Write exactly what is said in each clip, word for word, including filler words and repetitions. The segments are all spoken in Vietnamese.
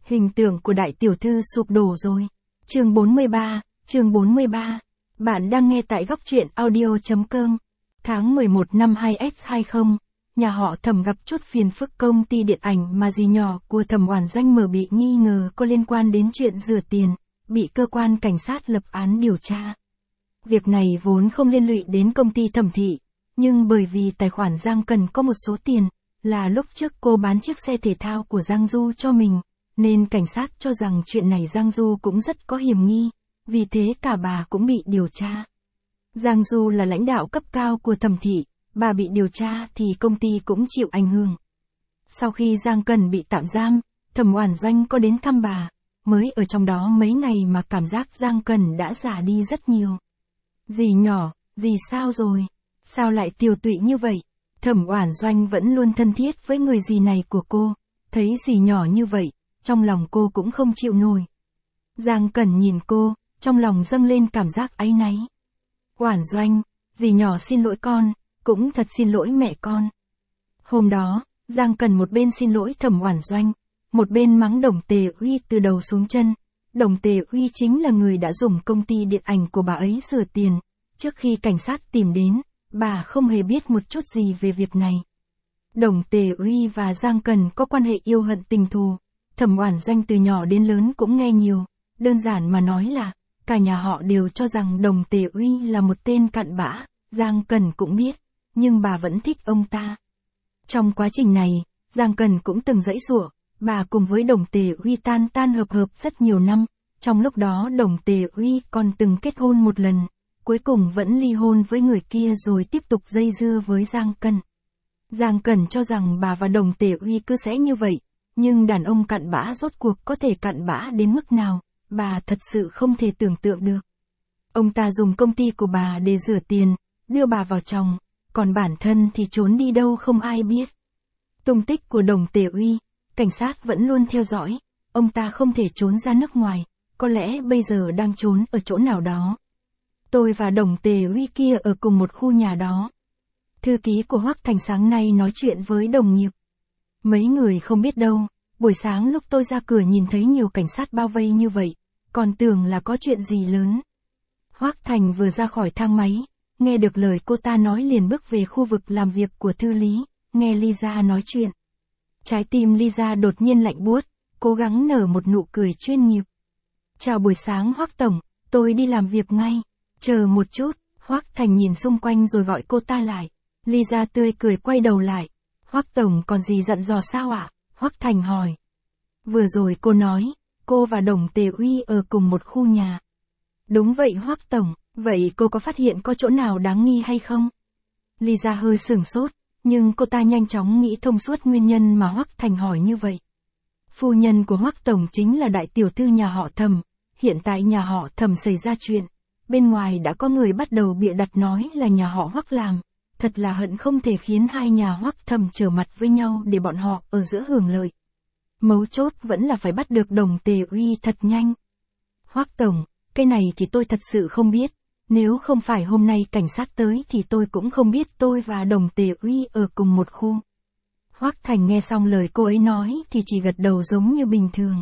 Hình tượng của đại tiểu thư sụp đổ rồi. Chương bốn mươi ba, chương bốn mươi ba. Bạn đang nghe tại góc truyện audio.com. Tháng mười một năm hai x hai mươi, nhà họ Thẩm gặp chút phiền phức. Công ty điện ảnh mà dì nhỏ của Thẩm Oản Doanh mở bị nghi ngờ có liên quan đến chuyện rửa tiền, bị cơ quan cảnh sát lập án điều tra. Việc này vốn không liên lụy đến công ty Thẩm thị, nhưng bởi vì tài khoản Giang Cần có một số tiền, là lúc trước cô bán chiếc xe thể thao của Giang Du cho mình, nên cảnh sát cho rằng chuyện này Giang Du cũng rất có hiểm nghi, vì thế cả bà cũng bị điều tra. Giang Du là lãnh đạo cấp cao của Thẩm thị, bà bị điều tra thì công ty cũng chịu ảnh hưởng. Sau khi Giang Cần bị tạm giam, Thẩm Oản Doanh có đến thăm bà, mới ở trong đó mấy ngày mà cảm giác Giang Cần đã già đi rất nhiều. Dì nhỏ, dì sao rồi? Sao lại tiều tụy như vậy? Thẩm Oản Doanh vẫn luôn thân thiết với người dì này của cô, thấy dì nhỏ như vậy, trong lòng cô cũng không chịu nổi. Giang Cẩn nhìn cô, trong lòng dâng lên cảm giác áy náy. Oản Doanh, dì nhỏ xin lỗi con, cũng thật xin lỗi mẹ con. Hôm đó, Giang Cẩn một bên xin lỗi Thẩm Oản Doanh, một bên mắng Đồng Tề Uy từ đầu xuống chân. Đồng Tề Uy chính là người đã dùng công ty điện ảnh của bà ấy rửa tiền. Trước khi cảnh sát tìm đến, bà không hề biết một chút gì về việc này. Đồng Tề Uy và Giang Cần có quan hệ yêu hận tình thù. Thẩm Oản Doanh từ nhỏ đến lớn cũng nghe nhiều, đơn giản mà nói là, cả nhà họ đều cho rằng Đồng Tề Uy là một tên cặn bã, Giang Cần cũng biết, nhưng bà vẫn thích ông ta. Trong quá trình này, Giang Cần cũng từng giãy giụa, bà cùng với Đồng Tề Uy tan tan hợp hợp rất nhiều năm, trong lúc đó Đồng Tề Uy còn từng kết hôn một lần, cuối cùng vẫn ly hôn với người kia rồi tiếp tục dây dưa với Giang Cần. Giang Cần cho rằng bà và Đồng Tề Uy cứ sẽ như vậy, nhưng đàn ông cặn bã rốt cuộc có thể cặn bã đến mức nào, bà thật sự không thể tưởng tượng được. Ông ta dùng công ty của bà để rửa tiền, đưa bà vào chồng, còn bản thân thì trốn đi đâu không ai biết. Tung tích của Đồng Tề Uy, cảnh sát vẫn luôn theo dõi, ông ta không thể trốn ra nước ngoài, có lẽ bây giờ đang trốn ở chỗ nào đó. Tôi và Đồng Tề Uy kia ở cùng một khu nhà đó. Thư ký của Hoắc Thành sáng nay nói chuyện với đồng nghiệp. Mấy người không biết đâu, buổi sáng lúc tôi ra cửa nhìn thấy nhiều cảnh sát bao vây như vậy, còn tưởng là có chuyện gì lớn. Hoắc Thành vừa ra khỏi thang máy, nghe được lời cô ta nói liền bước về khu vực làm việc của thư lý, nghe Lisa nói chuyện. Trái tim Lisa đột nhiên lạnh buốt, cố gắng nở một nụ cười chuyên nghiệp. Chào buổi sáng Hoắc Tổng, tôi đi làm việc ngay. Chờ một chút, Hoắc Thành nhìn xung quanh rồi gọi cô ta lại. Lisa tươi cười quay đầu lại. Hoắc Tổng còn gì dặn dò sao ạ? Hoắc Thành hỏi. Vừa rồi cô nói, cô và Đồng Tề Uy ở cùng một khu nhà. Đúng vậy Hoắc Tổng, vậy cô có phát hiện có chỗ nào đáng nghi hay không? Lisa hơi sửng sốt, nhưng cô ta nhanh chóng nghĩ thông suốt nguyên nhân mà Hoắc Thành hỏi như vậy. Phu nhân của Hoắc Tổng chính là đại tiểu thư nhà họ Thẩm, hiện tại nhà họ Thẩm xảy ra chuyện. Bên ngoài đã có người bắt đầu bịa đặt nói là nhà họ Hoắc làm, thật là hận không thể khiến hai nhà Hoắc Thẩm trở mặt với nhau để bọn họ ở giữa hưởng lợi. Mấu chốt vẫn là phải bắt được Đồng Tề Uy thật nhanh. Hoắc Tổng, cái này thì tôi thật sự không biết, nếu không phải hôm nay cảnh sát tới thì tôi cũng không biết tôi và Đồng Tề Uy ở cùng một khu. Hoắc Thành nghe xong lời cô ấy nói thì chỉ gật đầu giống như bình thường.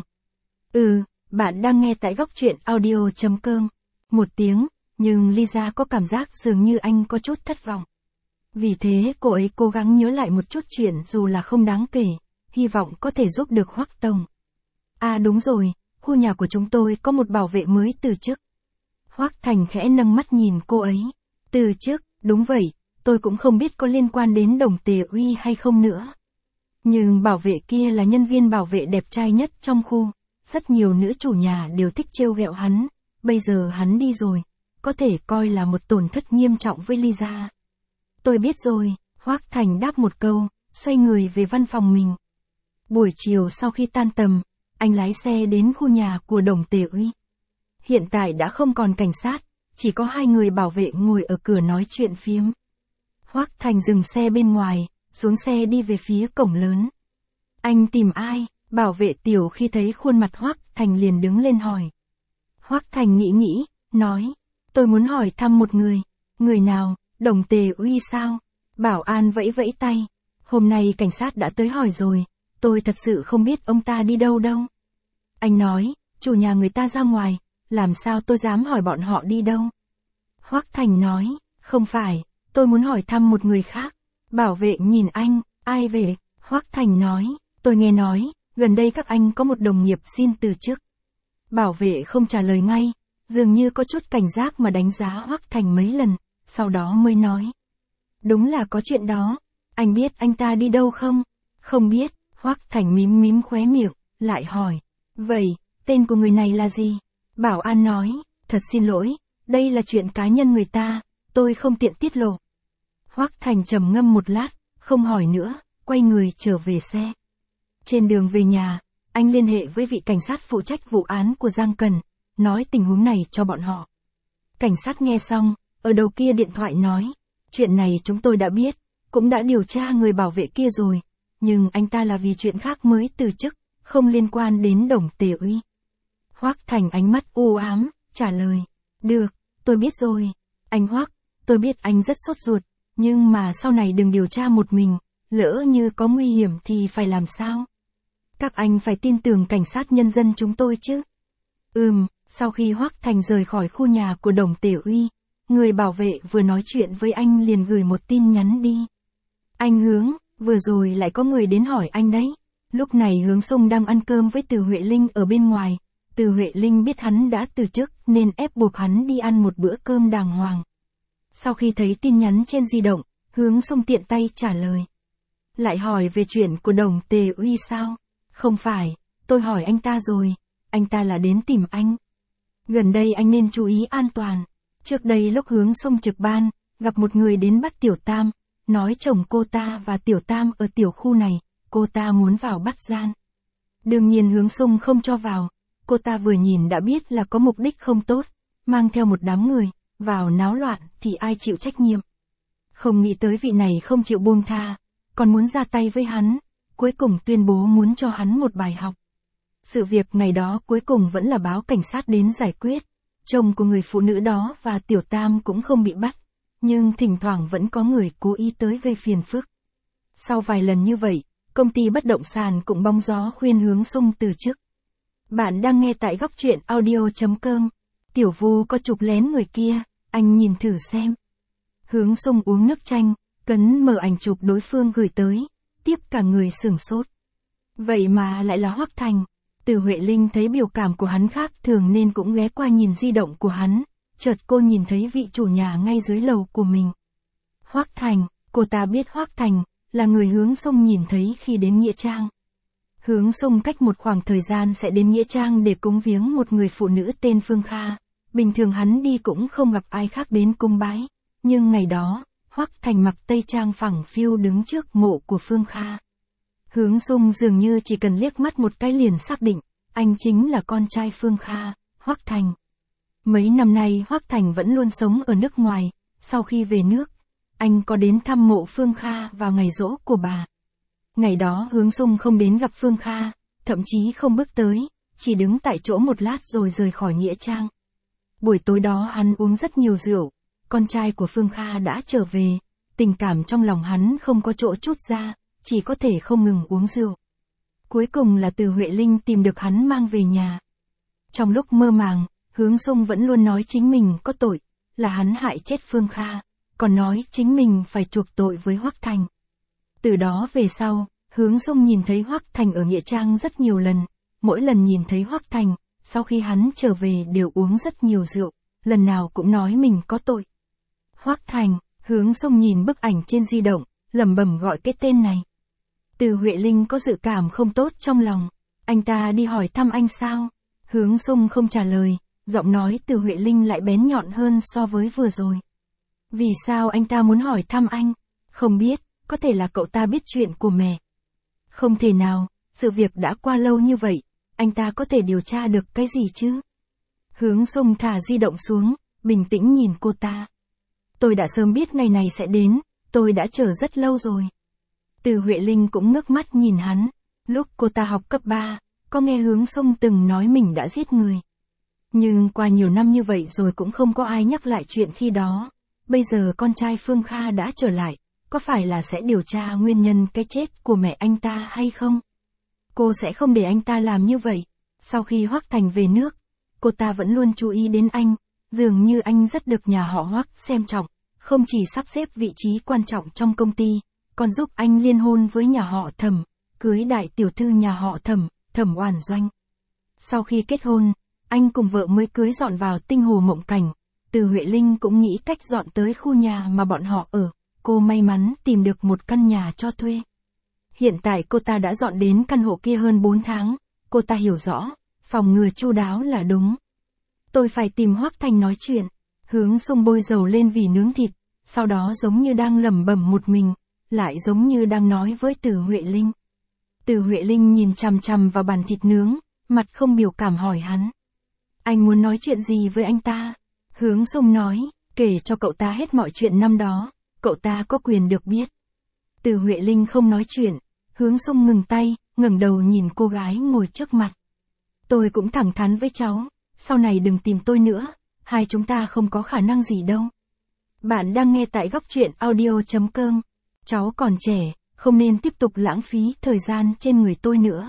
Ừ, bạn đang nghe tại góc truyện audio.com. Một tiếng, nhưng Lisa có cảm giác dường như anh có chút thất vọng. Vì thế cô ấy cố gắng nhớ lại một chút chuyện dù là không đáng kể, hy vọng có thể giúp được Hoắc Tổng. À đúng rồi, khu nhà của chúng tôi có một bảo vệ mới từ chức. Hoắc Thành khẽ nâng mắt nhìn cô ấy. Từ chức, đúng vậy, tôi cũng không biết có liên quan đến Đồng Tề Uy hay không nữa. Nhưng bảo vệ kia là nhân viên bảo vệ đẹp trai nhất trong khu, rất nhiều nữ chủ nhà đều thích trêu ghẹo hắn. Bây giờ hắn đi rồi, có thể coi là một tổn thất nghiêm trọng với Lisa. Tôi biết rồi, Hoắc Thành đáp một câu, xoay người về văn phòng mình. Buổi chiều sau khi tan tầm, anh lái xe đến khu nhà của Đồng Tề Uy. Hiện tại đã không còn cảnh sát, chỉ có hai người bảo vệ ngồi ở cửa nói chuyện phiếm. Hoắc Thành dừng xe bên ngoài, xuống xe đi về phía cổng lớn. Anh tìm ai? Bảo vệ tiểu khi thấy khuôn mặt Hoắc Thành liền đứng lên hỏi. Hoắc Thành nghĩ nghĩ, nói, tôi muốn hỏi thăm một người. Người nào? Đồng Tề Uy sao? Bảo an vẫy vẫy tay. Hôm nay cảnh sát đã tới hỏi rồi, tôi thật sự không biết ông ta đi đâu đâu. Anh nói, chủ nhà người ta ra ngoài, làm sao tôi dám hỏi bọn họ đi đâu. Hoắc Thành nói, không phải, tôi muốn hỏi thăm một người khác. Bảo vệ nhìn anh, ai về? Hoắc Thành nói, tôi nghe nói, gần đây các anh có một đồng nghiệp xin từ chức. Bảo vệ không trả lời ngay, dường như có chút cảnh giác mà đánh giá Hoắc Thành mấy lần, sau đó mới nói. Đúng là có chuyện đó, anh biết anh ta đi đâu không? Không biết, Hoắc Thành mím mím khóe miệng, lại hỏi. Vậy, tên của người này là gì? Bảo an nói, thật xin lỗi, đây là chuyện cá nhân người ta, tôi không tiện tiết lộ. Hoắc Thành trầm ngâm một lát, không hỏi nữa, quay người trở về xe. Trên đường về nhà, anh liên hệ với vị cảnh sát phụ trách vụ án của Giang Cần, nói tình huống này cho bọn họ. Cảnh sát nghe xong, ở đầu kia điện thoại nói, chuyện này chúng tôi đã biết, cũng đã điều tra người bảo vệ kia rồi, nhưng anh ta là vì chuyện khác mới từ chức, không liên quan đến Đồng Tề Uy. Hoắc Thành ánh mắt u ám, trả lời, được, tôi biết rồi. Anh Hoắc, tôi biết anh rất sốt ruột, nhưng mà sau này đừng điều tra một mình, lỡ như có nguy hiểm thì phải làm sao? Các anh phải tin tưởng cảnh sát nhân dân chúng tôi chứ. Ừm, sau khi Hoắc Thành rời khỏi khu nhà của Đồng Tề Uy, người bảo vệ vừa nói chuyện với anh liền gửi một tin nhắn đi. Anh Hướng, vừa rồi lại có người đến hỏi anh đấy. Lúc này Hướng Xung đang ăn cơm với Từ Huệ Linh ở bên ngoài. Từ Huệ Linh biết hắn đã từ chức nên ép buộc hắn đi ăn một bữa cơm đàng hoàng. Sau khi thấy tin nhắn trên di động, Hướng Xung tiện tay trả lời. Lại hỏi về chuyện của Đồng Tề Uy sao? Không phải, tôi hỏi anh ta rồi, anh ta là đến tìm anh. Gần đây anh nên chú ý an toàn. Trước đây lúc Hướng Xung trực ban, gặp một người đến bắt Tiểu Tam, nói chồng cô ta và Tiểu Tam ở tiểu khu này, cô ta muốn vào bắt gian. Đương nhiên Hướng Xung không cho vào, cô ta vừa nhìn đã biết là có mục đích không tốt, mang theo một đám người, vào náo loạn thì ai chịu trách nhiệm. Không nghĩ tới vị này không chịu buông tha, còn muốn ra tay với hắn, cuối cùng tuyên bố muốn cho hắn một bài học. Sự việc ngày đó cuối cùng vẫn là báo cảnh sát đến giải quyết, chồng của người phụ nữ đó và Tiểu Tam cũng không bị bắt, nhưng thỉnh thoảng vẫn có người cố ý tới gây phiền phức. Sau vài lần như vậy, công ty bất động sản cũng bóng gió khuyên Hướng Xung từ chức. Bạn đang nghe tại góc truyện audio chấm com. Tiểu Vu có chụp lén người kia, anh nhìn thử xem. Hướng Xung uống nước chanh, cấn mở ảnh chụp đối phương gửi tới, tiếp cả người sửng sốt. Vậy mà lại là Hoắc Thành. Từ Huệ Linh thấy biểu cảm của hắn khác thường nên cũng ghé qua nhìn di động của hắn, chợt cô nhìn thấy vị chủ nhà ngay dưới lầu của mình. Hoắc Thành, cô ta biết Hoắc Thành là người Hướng Xung nhìn thấy khi đến Nghĩa Trang. Hướng Xung cách một khoảng thời gian sẽ đến Nghĩa Trang để cúng viếng một người phụ nữ tên Phương Kha. Bình thường hắn đi cũng không gặp ai khác đến cung bái, nhưng ngày đó, Hoắc Thành mặc tây trang phẳng phiu đứng trước mộ của Phương Kha. Hướng Xung dường như chỉ cần liếc mắt một cái liền xác định, anh chính là con trai Phương Kha, Hoắc Thành. Mấy năm nay Hoắc Thành vẫn luôn sống ở nước ngoài, sau khi về nước, anh có đến thăm mộ Phương Kha vào ngày giỗ của bà. Ngày đó Hướng Xung không đến gặp Phương Kha, thậm chí không bước tới, chỉ đứng tại chỗ một lát rồi rời khỏi Nghĩa Trang. Buổi tối đó hắn uống rất nhiều rượu, con trai của Phương Kha đã trở về, tình cảm trong lòng hắn không có chỗ trút ra, chỉ có thể không ngừng uống rượu. Cuối cùng là Từ Huệ Linh tìm được hắn mang về nhà. Trong lúc mơ màng, Hướng Xung vẫn luôn nói chính mình có tội, là hắn hại chết Phương Kha, còn nói chính mình phải chuộc tội với Hoắc Thành. Từ đó về sau, Hướng Xung nhìn thấy Hoắc Thành ở Nghĩa Trang rất nhiều lần, mỗi lần nhìn thấy Hoắc Thành, sau khi hắn trở về đều uống rất nhiều rượu, lần nào cũng nói mình có tội. Hoắc Thành, Hướng Xung nhìn bức ảnh trên di động, lẩm bẩm gọi cái tên này. Từ Huệ Linh có dự cảm không tốt trong lòng, anh ta đi hỏi thăm anh sao? Hướng Xung không trả lời, giọng nói Từ Huệ Linh lại bén nhọn hơn so với vừa rồi. Vì sao anh ta muốn hỏi thăm anh? Không biết, có thể là cậu ta biết chuyện của mẹ. Không thể nào, sự việc đã qua lâu như vậy, anh ta có thể điều tra được cái gì chứ? Hướng Xung thả di động xuống, bình tĩnh nhìn cô ta. Tôi đã sớm biết ngày này sẽ đến, tôi đã chờ rất lâu rồi. Từ Huệ Linh cũng ngước mắt nhìn hắn, lúc cô ta học cấp ba, có nghe Hướng Xung từng nói mình đã giết người. Nhưng qua nhiều năm như vậy rồi cũng không có ai nhắc lại chuyện khi đó. Bây giờ con trai Phương Kha đã trở lại, có phải là sẽ điều tra nguyên nhân cái chết của mẹ anh ta hay không? Cô sẽ không để anh ta làm như vậy. Sau khi Hoắc Thành về nước, cô ta vẫn luôn chú ý đến anh, dường như anh rất được nhà họ Hoắc xem trọng, không chỉ sắp xếp vị trí quan trọng trong công ty, còn giúp anh liên hôn với nhà họ Thẩm, cưới đại tiểu thư nhà họ Thẩm, Thẩm Oản Doanh. Sau khi kết hôn, anh cùng vợ mới cưới dọn vào Tinh Hồ Mộng Cảnh, Từ Huệ Linh cũng nghĩ cách dọn tới khu nhà mà bọn họ ở, cô may mắn tìm được một căn nhà cho thuê. Hiện tại cô ta đã dọn đến căn hộ kia hơn bốn tháng, cô ta hiểu rõ, phòng ngừa chu đáo là đúng. Tôi phải tìm Hoắc Thành nói chuyện. Hướng Xung bôi dầu lên vì nướng thịt, sau đó giống như đang lẩm bẩm một mình, lại giống như đang nói với Từ Huệ Linh. Từ Huệ Linh nhìn chằm chằm vào bàn thịt nướng, mặt không biểu cảm hỏi hắn. Anh muốn nói chuyện gì với anh ta? Hướng Xung nói, kể cho cậu ta hết mọi chuyện năm đó, cậu ta có quyền được biết. Từ Huệ Linh không nói chuyện, Hướng Xung ngừng tay, ngẩng đầu nhìn cô gái ngồi trước mặt. Tôi cũng thẳng thắn với cháu, sau này đừng tìm tôi nữa, hai chúng ta không có khả năng gì đâu. Bạn đang nghe tại góc truyện audio chấm com. Cháu còn trẻ, không nên tiếp tục lãng phí thời gian trên người tôi nữa.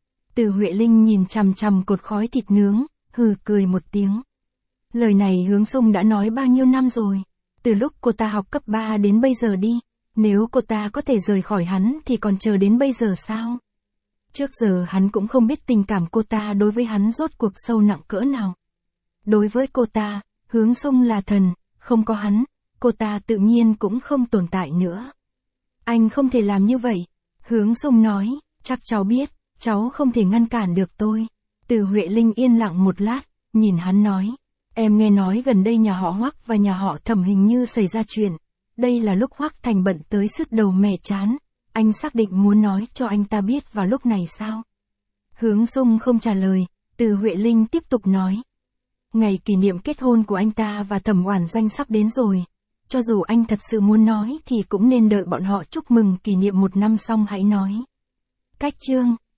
Từ Huệ Linh nhìn chằm chằm cột khói thịt nướng, hừ cười một tiếng. Lời này Hướng Xung đã nói bao nhiêu năm rồi, từ lúc cô ta học cấp ba đến bây giờ đi, nếu cô ta có thể rời khỏi hắn thì còn chờ đến bây giờ sao? Trước giờ hắn cũng không biết tình cảm cô ta đối với hắn rốt cuộc sâu nặng cỡ nào. Đối với cô ta, Hướng Xung là thần, không có hắn, cô ta tự nhiên cũng không tồn tại nữa. Anh không thể làm như vậy. Hướng Xung nói, chắc cháu biết, cháu không thể ngăn cản được tôi. Từ Huệ Linh yên lặng một lát, nhìn hắn nói, em nghe nói gần đây nhà họ Hoắc và nhà họ Thẩm hình như xảy ra chuyện. Đây là lúc Hoắc Thành bận tới sứt đầu mẻ chán. Anh xác định muốn nói cho anh ta biết vào lúc này sao? Hướng Xung không trả lời, Từ Huệ Linh tiếp tục nói. Ngày kỷ niệm kết hôn của anh ta và Thẩm Oản Doanh sắp đến rồi. Cho dù anh thật sự muốn nói thì cũng nên đợi bọn họ chúc mừng kỷ niệm một năm xong hãy nói. Cách chương,